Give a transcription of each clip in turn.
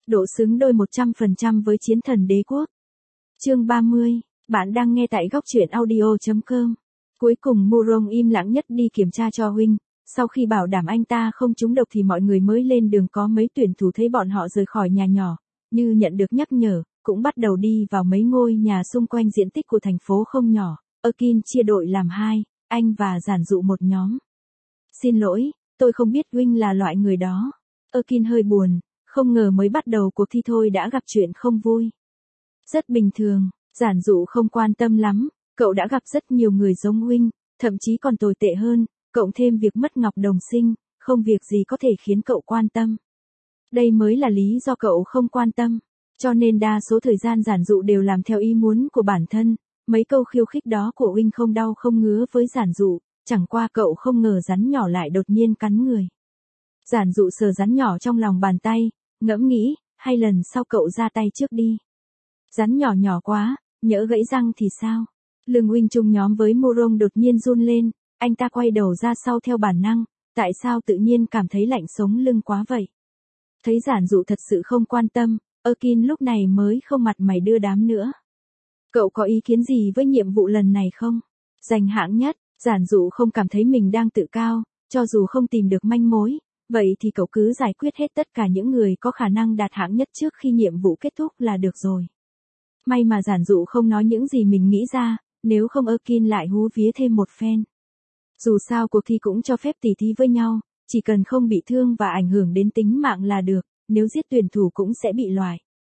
độ xứng đôi 100% với chiến thần đế quốc. Chương 30, bạn đang nghe tại góc truyện audio.com. Cuối cùng Murong im lặng nhất đi kiểm tra cho huynh, sau khi bảo đảm anh ta không trúng độc thì mọi người mới lên đường. Có mấy tuyển thủ thấy bọn họ rời khỏi nhà nhỏ, như nhận được nhắc nhở, cũng bắt đầu đi vào mấy ngôi nhà xung quanh. Diện tích của thành phố không nhỏ, Erkin chia đội làm hai, anh và Giản Dụ một nhóm. Xin lỗi, tôi không biết huynh là loại người đó. Erkin hơi buồn, không ngờ mới bắt đầu cuộc thi thôi đã gặp chuyện không vui. Rất bình thường, Giản Dụ không quan tâm lắm, cậu đã gặp rất nhiều người giống huynh, thậm chí còn tồi tệ hơn, cộng thêm việc mất Ngọc Đồng Sinh, không việc gì có thể khiến cậu quan tâm. Đây mới là lý do cậu không quan tâm, cho nên đa số thời gian Giản Dụ đều làm theo ý muốn của bản thân. Mấy câu khiêu khích đó của huynh không đau không ngứa với Giản Dụ, chẳng qua cậu không ngờ rắn nhỏ lại đột nhiên cắn người. Giản Dụ sờ rắn nhỏ trong lòng bàn tay, ngẫm nghĩ, hay lần sau cậu ra tay trước đi. Rắn nhỏ nhỏ quá, nhỡ gãy răng thì sao? Lưng huynh chung nhóm với Murong đột nhiên run lên, anh ta quay đầu ra sau theo bản năng, tại sao tự nhiên cảm thấy lạnh sống lưng quá vậy? Thấy Giản Dụ thật sự không quan tâm, Erkin lúc này mới không mặt mày đưa đám nữa. Cậu có ý kiến gì với nhiệm vụ lần này không? Giành hạng nhất, Giản Dụ không cảm thấy mình đang tự cao, cho dù không tìm được manh mối, vậy thì cậu cứ giải quyết hết tất cả những người có khả năng đạt hạng nhất trước khi nhiệm vụ kết thúc là được rồi. May mà Giản Dụ không nói những gì mình nghĩ ra, nếu không Erkin lại hú vía thêm một phen. Dù sao cuộc thi cũng cho phép tỉ thí với nhau, chỉ cần không bị thương và ảnh hưởng đến tính mạng là được, nếu giết tuyển thủ cũng sẽ bị loại.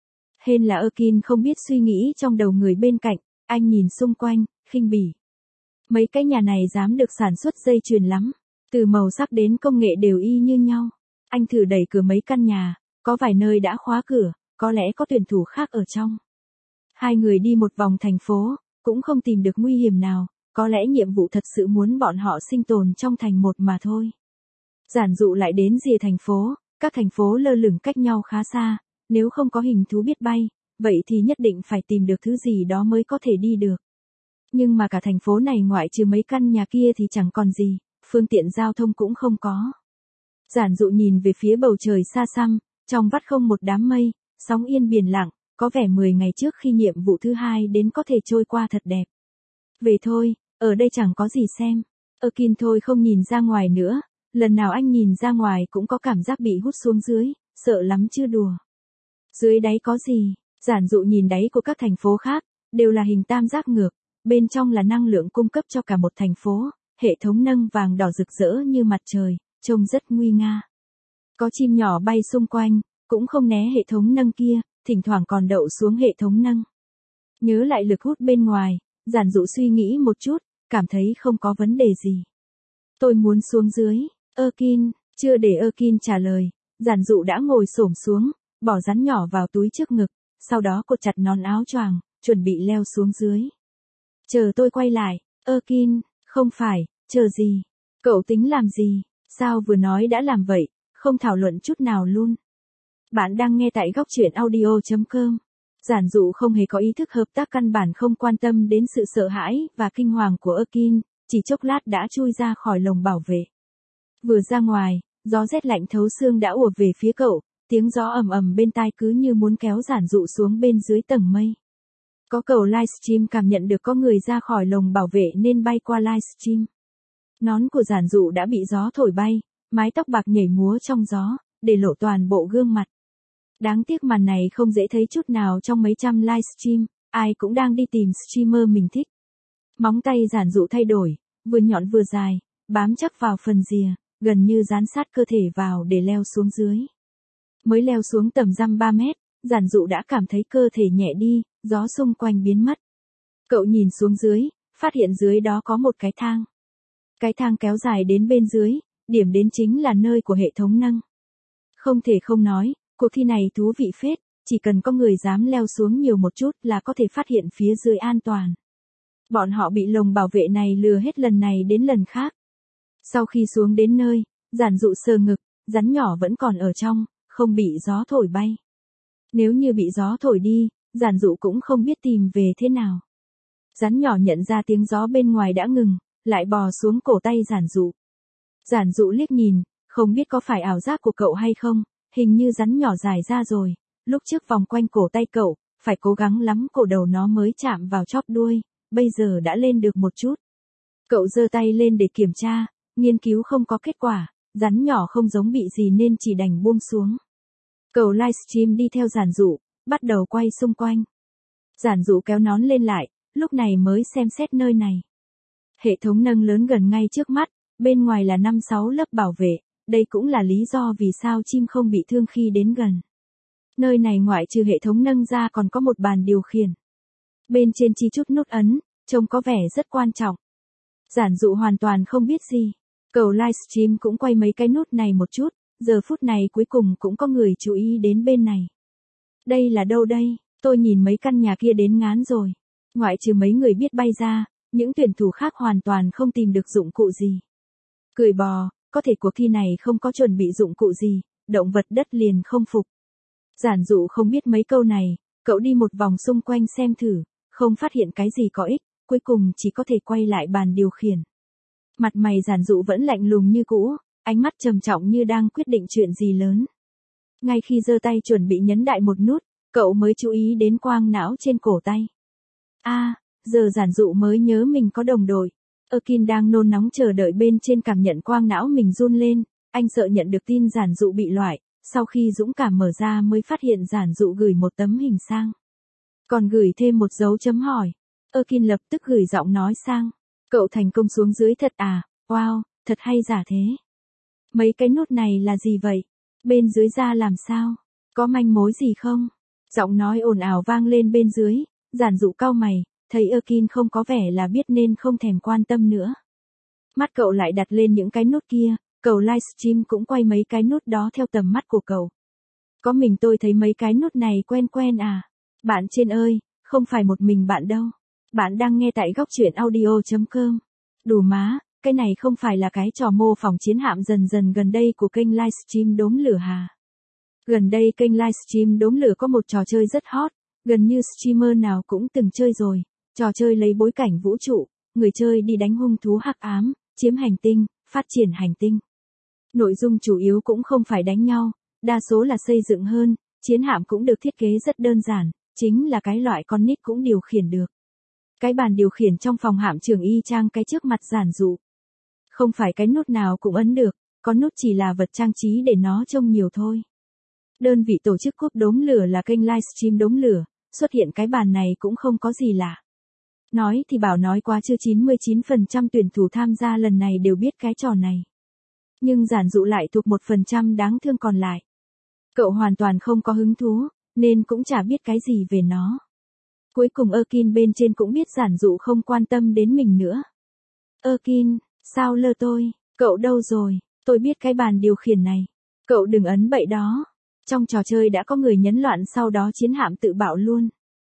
Hên là Erkin không biết suy nghĩ trong đầu người bên cạnh, anh nhìn xung quanh, khinh bỉ. Mấy cái nhà này dám được sản xuất dây chuyền lắm, từ màu sắc đến công nghệ đều y như nhau. Anh thử đẩy cửa mấy căn nhà, có vài nơi đã khóa cửa, có lẽ có tuyển thủ khác ở trong. Hai người đi một vòng thành phố, cũng không tìm được nguy hiểm nào, có lẽ nhiệm vụ thật sự muốn bọn họ sinh tồn trong thành một mà thôi. Giản Dụ lại đến rìa thành phố, các thành phố lơ lửng cách nhau khá xa, nếu không có hình thú biết bay, vậy thì nhất định phải tìm được thứ gì đó mới có thể đi được. Nhưng mà cả thành phố này ngoại trừ mấy căn nhà kia thì chẳng còn gì, phương tiện giao thông cũng không có. Giản Dụ nhìn về phía bầu trời xa xăm, trong vắt không một đám mây, sóng yên biển lặng, có vẻ 10 ngày trước khi nhiệm vụ thứ hai đến có thể trôi qua thật đẹp. Về thôi, ở đây chẳng có gì xem. Erkin thôi không nhìn ra ngoài nữa, lần nào anh nhìn ra ngoài cũng có cảm giác bị hút xuống dưới, sợ lắm chứ đùa. Dưới đáy có gì? Giản Dụ nhìn đáy của các thành phố khác, đều là hình tam giác ngược, bên trong là năng lượng cung cấp cho cả một thành phố, hệ thống nâng vàng đỏ rực rỡ như mặt trời, trông rất nguy nga. Có chim nhỏ bay xung quanh, cũng không né hệ thống nâng kia, thỉnh thoảng còn đậu xuống hệ thống nâng. Nhớ lại lực hút bên ngoài, Giản Dụ suy nghĩ một chút, cảm thấy không có vấn đề gì. Tôi muốn xuống dưới, Erkin, chưa để Erkin trả lời, Giản Dụ đã ngồi xổm xuống, bỏ rắn nhỏ vào túi trước ngực, sau đó cột chặt nón áo choàng, chuẩn bị leo xuống dưới. Chờ tôi quay lại, Erkin, không phải, chờ gì? Cậu tính làm gì? Sao vừa nói đã làm vậy, không thảo luận chút nào luôn. Bạn đang nghe tại góc truyện audio.com. Giản Dụ không hề có ý thức hợp tác, căn bản không quan tâm đến sự sợ hãi và kinh hoàng của Erkin, chỉ chốc lát đã chui ra khỏi lồng bảo vệ. Vừa ra ngoài, gió rét lạnh thấu xương đã ùa về phía cậu, tiếng gió ầm ầm bên tai cứ như muốn kéo Giản Dụ xuống bên dưới tầng mây. Có cầu livestream cảm nhận được có người ra khỏi lồng bảo vệ nên bay qua livestream. Nón của Giản Dụ đã bị gió thổi bay, mái tóc bạc nhảy múa trong gió, để lộ toàn bộ gương mặt. Đáng tiếc màn này không dễ thấy chút nào trong mấy trăm livestream, ai cũng đang đi tìm streamer mình thích. Móng tay Giản Dụ thay đổi, vừa nhọn vừa dài, bám chắc vào phần rìa, gần như dán sát cơ thể vào để leo xuống dưới. Mới leo xuống tầm dăm 3 mét, Giản Dụ đã cảm thấy cơ thể nhẹ đi, gió xung quanh biến mất. Cậu nhìn xuống dưới, phát hiện dưới đó có một cái thang. Cái thang kéo dài đến bên dưới, điểm đến chính là nơi của hệ thống nâng. Không thể không nói, cuộc thi này thú vị phết, chỉ cần có người dám leo xuống nhiều một chút là có thể phát hiện phía dưới an toàn. Bọn họ bị lồng bảo vệ này lừa hết lần này đến lần khác. Sau khi xuống đến nơi, Giản Dụ sờ ngực, rắn nhỏ vẫn còn ở trong, không bị gió thổi bay. Nếu như bị gió thổi đi, Giản Dụ cũng không biết tìm về thế nào. Rắn nhỏ nhận ra tiếng gió bên ngoài đã ngừng, lại bò xuống cổ tay Giản Dụ. Giản Dụ liếc nhìn, không biết có phải ảo giác của cậu hay không, hình như rắn nhỏ dài ra rồi, lúc trước vòng quanh cổ tay cậu, phải cố gắng lắm cổ đầu nó mới chạm vào chóp đuôi, bây giờ đã lên được một chút. Cậu giơ tay lên để kiểm tra, nghiên cứu không có kết quả, rắn nhỏ không giống bị gì nên chỉ đành buông xuống. Cậu livestream đi theo Giản Dụ, bắt đầu quay xung quanh. Giản Dụ kéo nón lên lại, lúc này mới xem xét nơi này. Hệ thống nâng lớn gần ngay trước mắt, bên ngoài là 5-6 lớp bảo vệ, đây cũng là lý do vì sao chim không bị thương khi đến gần. Nơi này ngoại trừ hệ thống nâng ra còn có một bàn điều khiển. Bên trên chi chút nút ấn, trông có vẻ rất quan trọng. Giản Dụ hoàn toàn không biết gì. Cậu livestream cũng quay mấy cái nút này một chút, giờ phút này cuối cùng cũng có người chú ý đến bên này. Đây là đâu đây? Tôi nhìn mấy căn nhà kia đến ngán rồi. Ngoại trừ mấy người biết bay ra, những tuyển thủ khác hoàn toàn không tìm được dụng cụ gì. Cười bò, có thể cuộc thi này không có chuẩn bị dụng cụ gì, động vật đất liền không phục. Giản Dụ không biết mấy câu này, cậu đi một vòng xung quanh xem thử, không phát hiện cái gì có ích, cuối cùng chỉ có thể quay lại bàn điều khiển. Mặt mày Giản Dụ vẫn lạnh lùng như cũ, ánh mắt trầm trọng như đang quyết định chuyện gì lớn. Ngay khi giơ tay chuẩn bị nhấn đại một nút, cậu mới chú ý đến quang não trên cổ tay. Giờ Giản Dụ mới nhớ mình có đồng đội. Erkin đang nôn nóng chờ đợi bên trên cảm nhận quang não mình run lên, anh sợ nhận được tin Giản Dụ bị loại, sau khi dũng cảm mở ra mới phát hiện Giản Dụ gửi một tấm hình sang. Còn gửi thêm một dấu chấm hỏi. Erkin lập tức gửi giọng nói sang. Cậu thành công xuống dưới thật à, wow, thật hay giả thế. Mấy cái nút này là gì vậy? Bên dưới ra làm sao? Có manh mối gì không? Giọng nói ồn ào vang lên bên dưới, Giản Dụ cau mày, thấy Erkin không có vẻ là biết nên không thèm quan tâm nữa. Mắt cậu lại đặt lên những cái nút kia, cậu livestream cũng quay mấy cái nút đó theo tầm mắt của cậu. Có mình tôi thấy mấy cái nút này quen quen à? Bạn trên ơi, không phải một mình bạn đâu. Bạn đang nghe tại góc truyện audio.com. Đủ má, cái này không phải là cái trò mô phỏng chiến hạm dần dần gần đây của kênh livestream đốm lửa hà. Gần đây kênh livestream đốm lửa có một trò chơi rất hot, gần như streamer nào cũng từng chơi rồi. Trò chơi lấy bối cảnh vũ trụ, người chơi đi đánh hung thú hắc ám, chiếm hành tinh, phát triển hành tinh. Nội dung chủ yếu cũng không phải đánh nhau, đa số là xây dựng hơn, chiến hạm cũng được thiết kế rất đơn giản, chính là cái loại con nít cũng điều khiển được. Cái bàn điều khiển trong phòng hạm trưởng y chang cái trước mặt Giản Dụ. Không phải cái nút nào cũng ấn được, có nút chỉ là vật trang trí để nó trông nhiều thôi. Đơn vị tổ chức cúp đốm lửa là kênh livestream đốm lửa, xuất hiện cái bàn này cũng không có gì lạ. Nói thì bảo nói quá chưa 99% tuyển thủ tham gia lần này đều biết cái trò này. Nhưng Giản Dụ lại thuộc 1% đáng thương còn lại. Cậu hoàn toàn không có hứng thú, nên cũng chả biết cái gì về nó. Cuối cùng Erkin bên trên cũng biết Giản Dụ không quan tâm đến mình nữa. Erkin, sao lơ tôi, cậu đâu rồi, tôi biết cái bàn điều khiển này. Cậu đừng ấn bậy đó. Trong trò chơi đã có người nhấn loạn sau đó chiến hạm tự bạo luôn.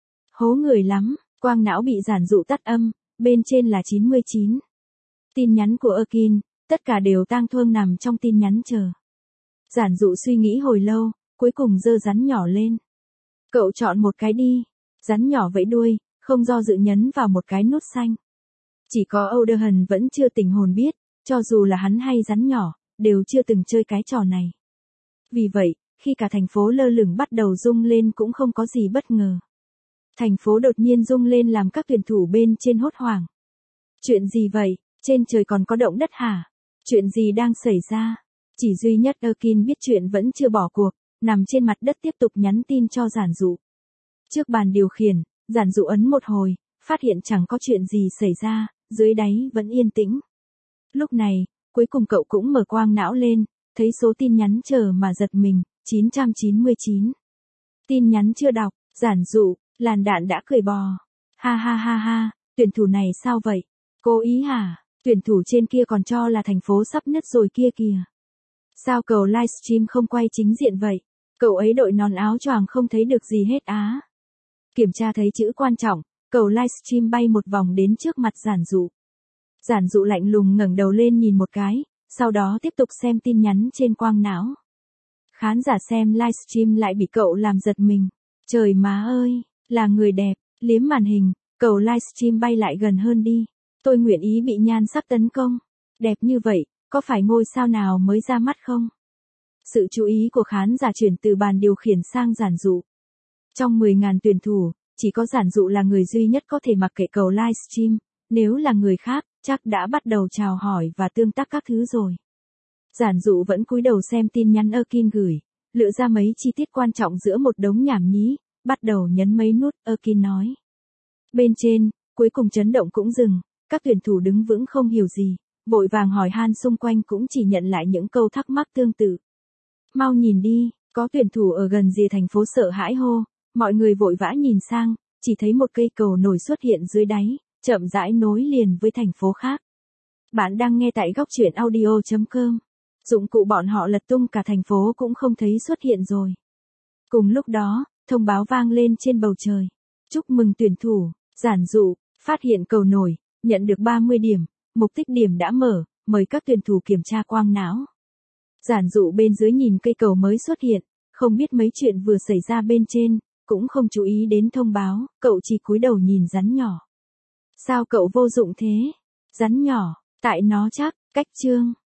Hố người lắm, quang não bị Giản Dụ tắt âm, bên trên là 99. Tin nhắn của Erkin, tất cả đều tang thương nằm trong tin nhắn chờ. Giản Dụ suy nghĩ hồi lâu, cuối cùng giơ rắn nhỏ lên. Cậu chọn một cái đi. Rắn nhỏ vẫy đuôi, không do dự nhấn vào một cái nút xanh. Chỉ có Oderhan vẫn chưa tỉnh hồn biết, cho dù là hắn hay rắn nhỏ, đều chưa từng chơi cái trò này. Vì vậy, khi cả thành phố lơ lửng bắt đầu rung lên cũng không có gì bất ngờ. Thành phố đột nhiên rung lên làm các tuyển thủ bên trên hốt hoảng. Chuyện gì vậy, trên trời còn có động đất hả? Chuyện gì đang xảy ra? Chỉ duy nhất Erkin biết chuyện vẫn chưa bỏ cuộc, nằm trên mặt đất tiếp tục nhắn tin cho Giản Dụ. Trước bàn điều khiển, Giản Dụ ấn một hồi, phát hiện chẳng có chuyện gì xảy ra, dưới đáy vẫn yên tĩnh. Lúc này, cuối cùng cậu cũng mở quang não lên, thấy số tin nhắn chờ mà giật mình, 999. Tin nhắn chưa đọc, Giản Dụ, làn đạn đã cười bò. Ha ha ha ha, tuyển thủ này sao vậy? Cố ý hả? Tuyển thủ trên kia còn cho là thành phố sắp nứt rồi kia kìa. Sao cậu livestream không quay chính diện vậy? Cậu ấy đội nón áo choàng không thấy được gì hết á. Kiểm tra thấy chữ quan trọng, cậu livestream bay một vòng đến trước mặt Giản Dụ. Giản Dụ lạnh lùng ngẩng đầu lên nhìn một cái, sau đó tiếp tục xem tin nhắn trên quang não. Khán giả xem livestream lại bị cậu làm giật mình. Trời má ơi, là người đẹp, liếm màn hình, cậu livestream bay lại gần hơn đi. Tôi nguyện ý bị nhan sắc tấn công. Đẹp như vậy, có phải ngôi sao nào mới ra mắt không? Sự chú ý của khán giả chuyển từ bàn điều khiển sang Giản Dụ. Trong 10.000 tuyển thủ, chỉ có Giản Dụ là người duy nhất có thể mặc kệ cầu livestream, nếu là người khác, chắc đã bắt đầu chào hỏi và tương tác các thứ rồi. Giản Dụ vẫn cúi đầu xem tin nhắn Erkin gửi, lựa ra mấy chi tiết quan trọng giữa một đống nhảm nhí, bắt đầu nhấn mấy nút, Erkin nói. Bên trên, cuối cùng chấn động cũng dừng, các tuyển thủ đứng vững không hiểu gì, vội vàng hỏi han xung quanh cũng chỉ nhận lại những câu thắc mắc tương tự. Mau nhìn đi, có tuyển thủ ở gần rìa thành phố sợ hãi hô, mọi người vội vã nhìn sang, chỉ thấy một cây cầu nổi xuất hiện dưới đáy, chậm rãi nối liền với thành phố khác. Bạn đang nghe tại góc truyện audio.com. Dụng cụ bọn họ lật tung cả thành phố cũng không thấy xuất hiện rồi. Cùng lúc đó, thông báo vang lên trên bầu trời. Chúc mừng tuyển thủ, Giản Dụ, phát hiện cầu nổi, nhận được 30 điểm, mục tích điểm đã mở, mời các tuyển thủ kiểm tra quang não. Giản Dụ bên dưới nhìn cây cầu mới xuất hiện, không biết mấy chuyện vừa xảy ra bên trên, cũng không chú ý đến thông báo, cậu chỉ cúi đầu nhìn rắn nhỏ. Sao cậu vô dụng thế? Rắn nhỏ, tại nó chắc, cách chương.